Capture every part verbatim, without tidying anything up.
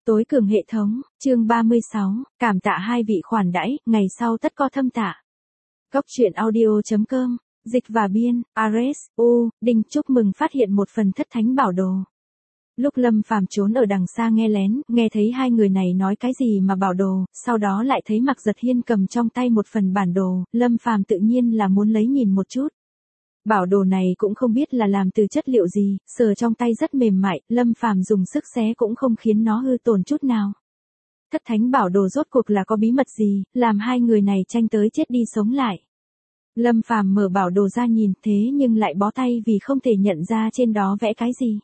Tối cường hệ thống, chương ba mươi sáu, cảm tạ hai vị khoản đãi, ngày sau tất co thâm tạ. Góc truyện audio.com, dịch và biên, Ares, U, Đinh chúc mừng phát hiện một phần thất thánh bảo đồ. Lúc Lâm Phàm trốn ở đằng xa nghe lén, nghe thấy hai người này nói cái gì mà bảo đồ, sau đó lại thấy Mạc Giật Hiên cầm trong tay một phần bản đồ, Lâm Phàm tự nhiên là muốn lấy nhìn một chút. Bảo đồ này cũng không biết là làm từ chất liệu gì, sờ trong tay rất mềm mại, Lâm Phàm dùng sức xé cũng không khiến nó hư tổn chút nào. Thất thánh bảo đồ rốt cuộc là có bí mật gì, làm hai người này tranh tới chết đi sống lại. Lâm Phàm mở bảo đồ ra nhìn, thế nhưng lại bó tay vì không thể nhận ra trên đó vẽ cái gì.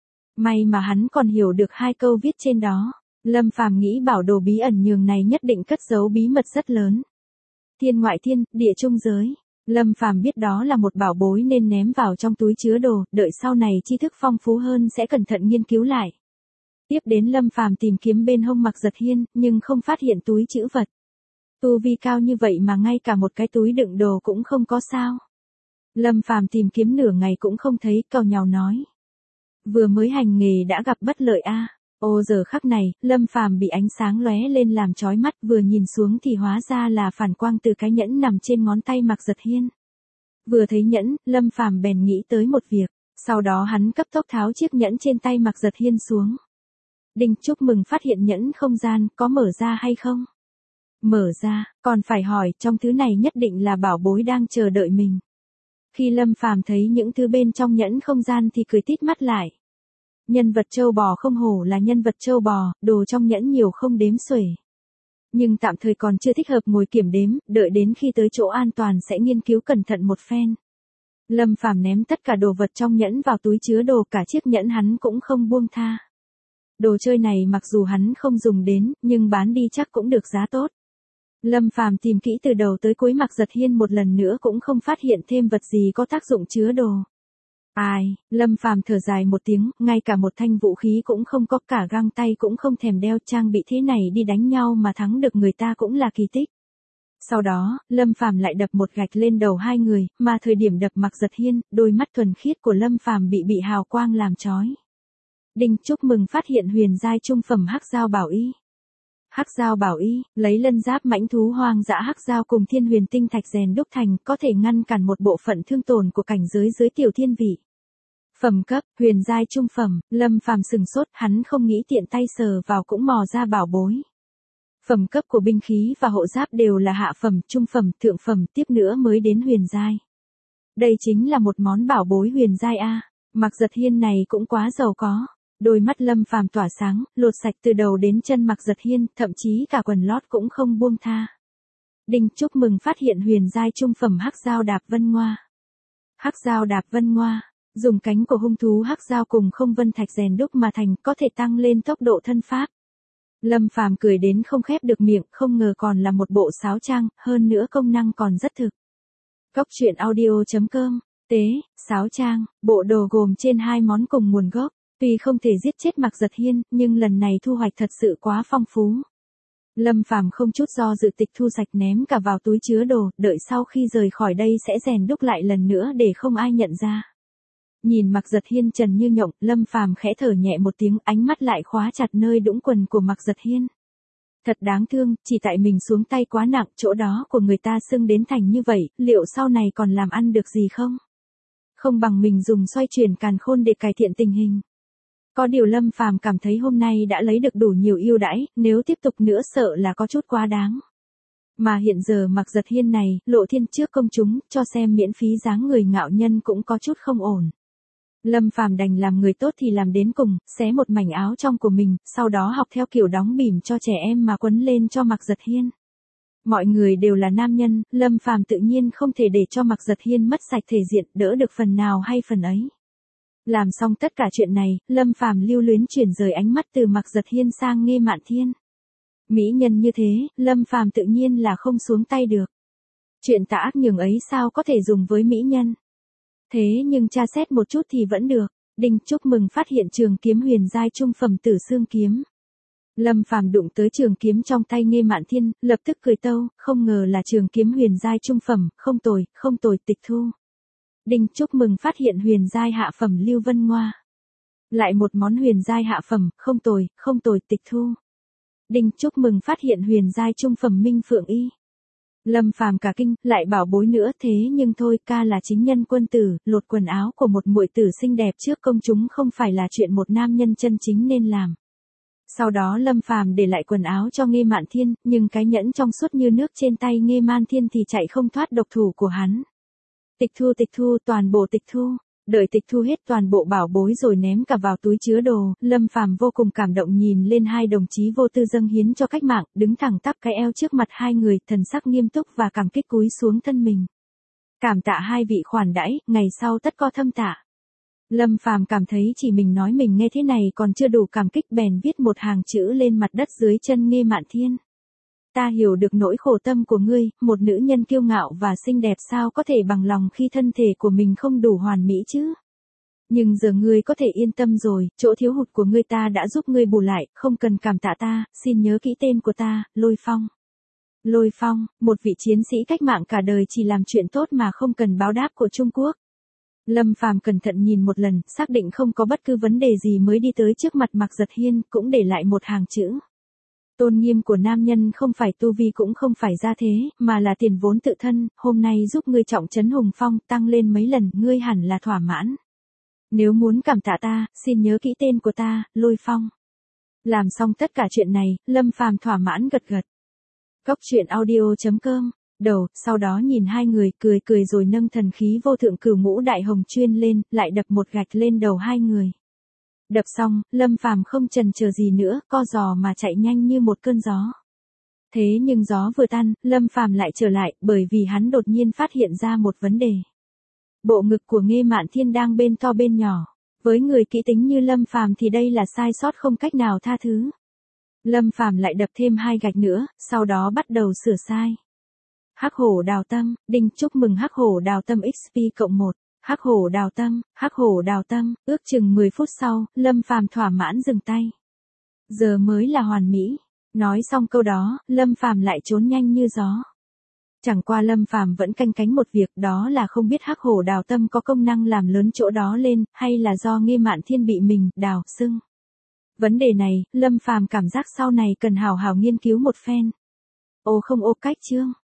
May mà hắn còn hiểu được hai câu viết trên đó. Lâm Phàm nghĩ bảo đồ bí ẩn nhường này nhất định cất giấu bí mật rất lớn. Thiên ngoại thiên, địa trung giới. Lâm Phàm biết đó là một bảo bối nên ném vào trong túi chứa đồ, đợi sau này tri thức phong phú hơn sẽ cẩn thận nghiên cứu lại. Tiếp đến Lâm Phàm tìm kiếm bên hông Mạc Giật Hiên, nhưng không phát hiện túi trữ vật. Tu vi cao như vậy mà ngay cả một cái túi đựng đồ cũng không có sao. Lâm Phàm tìm kiếm nửa ngày cũng không thấy, cau nhàu nói. Vừa mới hành nghề đã gặp bất lợi a. À. Ô giờ khắc này, Lâm Phàm bị ánh sáng lóe lên làm chói mắt, vừa nhìn xuống thì hóa ra là phản quang từ cái nhẫn nằm trên ngón tay Mạc Giật Hiên. Vừa thấy nhẫn, Lâm Phàm bèn nghĩ tới một việc, sau đó hắn cấp tốc tháo chiếc nhẫn trên tay Mạc Giật Hiên xuống. Đinh chúc mừng phát hiện nhẫn không gian, có mở ra hay không? Mở ra, còn phải hỏi, trong thứ này nhất định là bảo bối đang chờ đợi mình. Khi Lâm Phàm thấy những thứ bên trong nhẫn không gian thì cười tít mắt lại. Nhân vật trâu bò không hổ là nhân vật trâu bò, đồ trong nhẫn nhiều không đếm xuể. Nhưng tạm thời còn chưa thích hợp ngồi kiểm đếm, đợi đến khi tới chỗ an toàn sẽ nghiên cứu cẩn thận một phen. Lâm Phàm ném tất cả đồ vật trong nhẫn vào túi chứa đồ, cả chiếc nhẫn hắn cũng không buông tha. Đồ chơi này mặc dù hắn không dùng đến, nhưng bán đi chắc cũng được giá tốt. Lâm Phàm tìm kỹ từ đầu tới cuối Mạc Giật Hiên một lần nữa cũng không phát hiện thêm vật gì có tác dụng chứa đồ. Ai, Lâm Phàm thở dài một tiếng, ngay cả một thanh vũ khí cũng không có, cả găng tay cũng không thèm đeo, trang bị thế này đi đánh nhau mà thắng được người ta cũng là kỳ tích. Sau đó, Lâm Phàm lại đập một gạch lên đầu hai người, mà thời điểm đập Mạc Giật Hiên, đôi mắt thuần khiết của Lâm Phàm bị bị hào quang làm chói. Đinh chúc mừng phát hiện huyền giai trung phẩm hắc giao bảo y. Hắc giao bảo y, lấy lân giáp mãnh thú hoang dã hắc giao cùng thiên huyền tinh thạch rèn đúc thành, có thể ngăn cản một bộ phận thương tổn của cảnh giới dưới tiểu thiên vị. Phẩm cấp, huyền giai trung phẩm, Lâm Phàm sừng sốt, hắn không nghĩ tiện tay sờ vào cũng mò ra bảo bối. Phẩm cấp của binh khí và hộ giáp đều là hạ phẩm, trung phẩm, thượng phẩm, tiếp nữa mới đến huyền giai. Đây chính là một món bảo bối huyền giai a. Mạc Giật Hiên này cũng quá giàu có. Đôi mắt Lâm Phàm tỏa sáng, lột sạch từ đầu đến chân Mạc Giật Hiên, thậm chí cả quần lót cũng không buông tha. Đinh chúc mừng phát hiện huyền giai trung phẩm hắc giao đạp vân ngoa. Hắc giao đạp vân ngoa, dùng cánh của hung thú hắc giao cùng không vân thạch rèn đúc mà thành, có thể tăng lên tốc độ thân pháp. Lâm Phàm cười đến không khép được miệng, không ngờ còn là một bộ sáo trang, hơn nữa công năng còn rất thực. Góc truyện audio.com, tế, sáo trang, bộ đồ gồm trên hai món cùng nguồn gốc. Tuy không thể giết chết Mạc Giật Hiên, nhưng lần này thu hoạch thật sự quá phong phú. Lâm Phàm không chút do dự tịch thu sạch ném cả vào túi chứa đồ, đợi sau khi rời khỏi đây sẽ rèn đúc lại lần nữa để không ai nhận ra. Nhìn Mạc Giật Hiên trần như nhộng, Lâm Phàm khẽ thở nhẹ một tiếng, ánh mắt lại khóa chặt nơi đũng quần của Mạc Giật Hiên. Thật đáng thương, chỉ tại mình xuống tay quá nặng, chỗ đó của người ta sưng đến thành như vậy, liệu sau này còn làm ăn được gì không? Không bằng mình dùng xoay chuyển càn khôn để cải thiện tình hình. Có điều Lâm Phàm cảm thấy hôm nay đã lấy được đủ nhiều ưu đãi, nếu tiếp tục nữa sợ là có chút quá đáng. Mà hiện giờ Mạc Giật Hiên này, lộ thiên trước công chúng, cho xem miễn phí dáng người ngạo nhân cũng có chút không ổn. Lâm Phàm đành làm người tốt thì làm đến cùng, xé một mảnh áo trong của mình, sau đó học theo kiểu đóng bỉm cho trẻ em mà quấn lên cho Mạc Giật Hiên. Mọi người đều là nam nhân, Lâm Phàm tự nhiên không thể để cho Mạc Giật Hiên mất sạch thể diện, đỡ được phần nào hay phần ấy. Làm xong tất cả chuyện này, Lâm Phàm lưu luyến chuyển rời ánh mắt từ Mạc Giật Hiên sang Nghê Mạn Thiên. Mỹ nhân như thế, Lâm Phàm tự nhiên là không xuống tay được. Chuyện tà ác nhường ấy sao có thể dùng với mỹ nhân. Thế nhưng tra xét một chút thì vẫn được. Đinh chúc mừng phát hiện trường kiếm huyền giai trung phẩm tử xương kiếm. Lâm Phàm đụng tới trường kiếm trong tay Nghê Mạn Thiên, lập tức cười tâu, không ngờ là trường kiếm huyền giai trung phẩm, không tồi, không tồi, tịch thu. Đinh chúc mừng phát hiện huyền giai hạ phẩm lưu vân ngoa. Lại một món huyền giai hạ phẩm, không tồi, không tồi, tịch thu. Đinh, chúc mừng phát hiện huyền giai trung phẩm Minh Phượng Y. Lâm Phàm cả kinh, lại bảo bối nữa, thế nhưng thôi, ca là chính nhân quân tử, lột quần áo của một muội tử xinh đẹp trước công chúng không phải là chuyện một nam nhân chân chính nên làm. Sau đó Lâm Phàm để lại quần áo cho Nghê Mạn Thiên, nhưng cái nhẫn trong suốt như nước trên tay Nghê Mạn Thiên thì chạy không thoát độc thủ của hắn. Tịch thu tịch thu, toàn bộ tịch thu. Đợi tịch thu hết toàn bộ bảo bối rồi ném cả vào túi chứa đồ, Lâm Phàm vô cùng cảm động nhìn lên hai đồng chí vô tư dâng hiến cho cách mạng, đứng thẳng tắp cái eo trước mặt hai người, thần sắc nghiêm túc và cảm kích cúi xuống thân mình. Cảm tạ hai vị khoản đãi, ngày sau tất có thâm tạ. Lâm Phàm cảm thấy chỉ mình nói mình nghe thế này còn chưa đủ cảm kích, bèn viết một hàng chữ lên mặt đất dưới chân Nghê Mạn Thiên. Ta hiểu được nỗi khổ tâm của ngươi, một nữ nhân kiêu ngạo và xinh đẹp sao có thể bằng lòng khi thân thể của mình không đủ hoàn mỹ chứ. Nhưng giờ ngươi có thể yên tâm rồi, chỗ thiếu hụt của ngươi ta đã giúp ngươi bù lại, không cần cảm tạ ta, xin nhớ kỹ tên của ta, Lôi Phong. Lôi Phong, một vị chiến sĩ cách mạng cả đời chỉ làm chuyện tốt mà không cần báo đáp của Trung Quốc. Lâm Phàm cẩn thận nhìn một lần, xác định không có bất cứ vấn đề gì mới đi tới trước mặt Mạc Giật Hiên, cũng để lại một hàng chữ. Tôn nghiêm của nam nhân không phải tu vi cũng không phải gia thế, mà là tiền vốn tự thân, hôm nay giúp ngươi trọng trấn hùng phong, tăng lên mấy lần, ngươi hẳn là thỏa mãn. Nếu muốn cảm tạ ta, xin nhớ kỹ tên của ta, Lôi Phong. Làm xong tất cả chuyện này, Lâm Phàm thỏa mãn gật gật. Cốc truyện audio chấm com, đầu, sau đó nhìn hai người, cười cười rồi nâng thần khí vô thượng cửu ngũ đại hồng chuyên lên, lại đập một gạch lên đầu hai người. Đập xong, Lâm Phàm không chần chờ gì nữa, co giò mà chạy nhanh như một cơn gió. Thế nhưng gió vừa tan, Lâm Phàm lại trở lại, bởi vì hắn đột nhiên phát hiện ra một vấn đề. Bộ ngực của Nghê Mạn Thiên đang bên to bên nhỏ. Với người kỹ tính như Lâm Phàm thì đây là sai sót không cách nào tha thứ. Lâm Phàm lại đập thêm hai gạch nữa, sau đó bắt đầu sửa sai. Hắc hổ đào tâm, đinh, chúc mừng Hắc hổ đào tâm ích pê cộng một. Hắc hổ đào tâm, hắc hổ đào tâm, ước chừng mười phút sau, Lâm Phàm thỏa mãn dừng tay. Giờ mới là hoàn mỹ. Nói xong câu đó, Lâm Phàm lại trốn nhanh như gió. Chẳng qua Lâm Phàm vẫn canh cánh một việc, đó là không biết hắc hổ đào tâm có công năng làm lớn chỗ đó lên, hay là do Nghê Mạn Thiên bị mình đào sưng. Vấn đề này, Lâm Phàm cảm giác sau này cần hào hào nghiên cứu một phen. Ô không ô cách chương.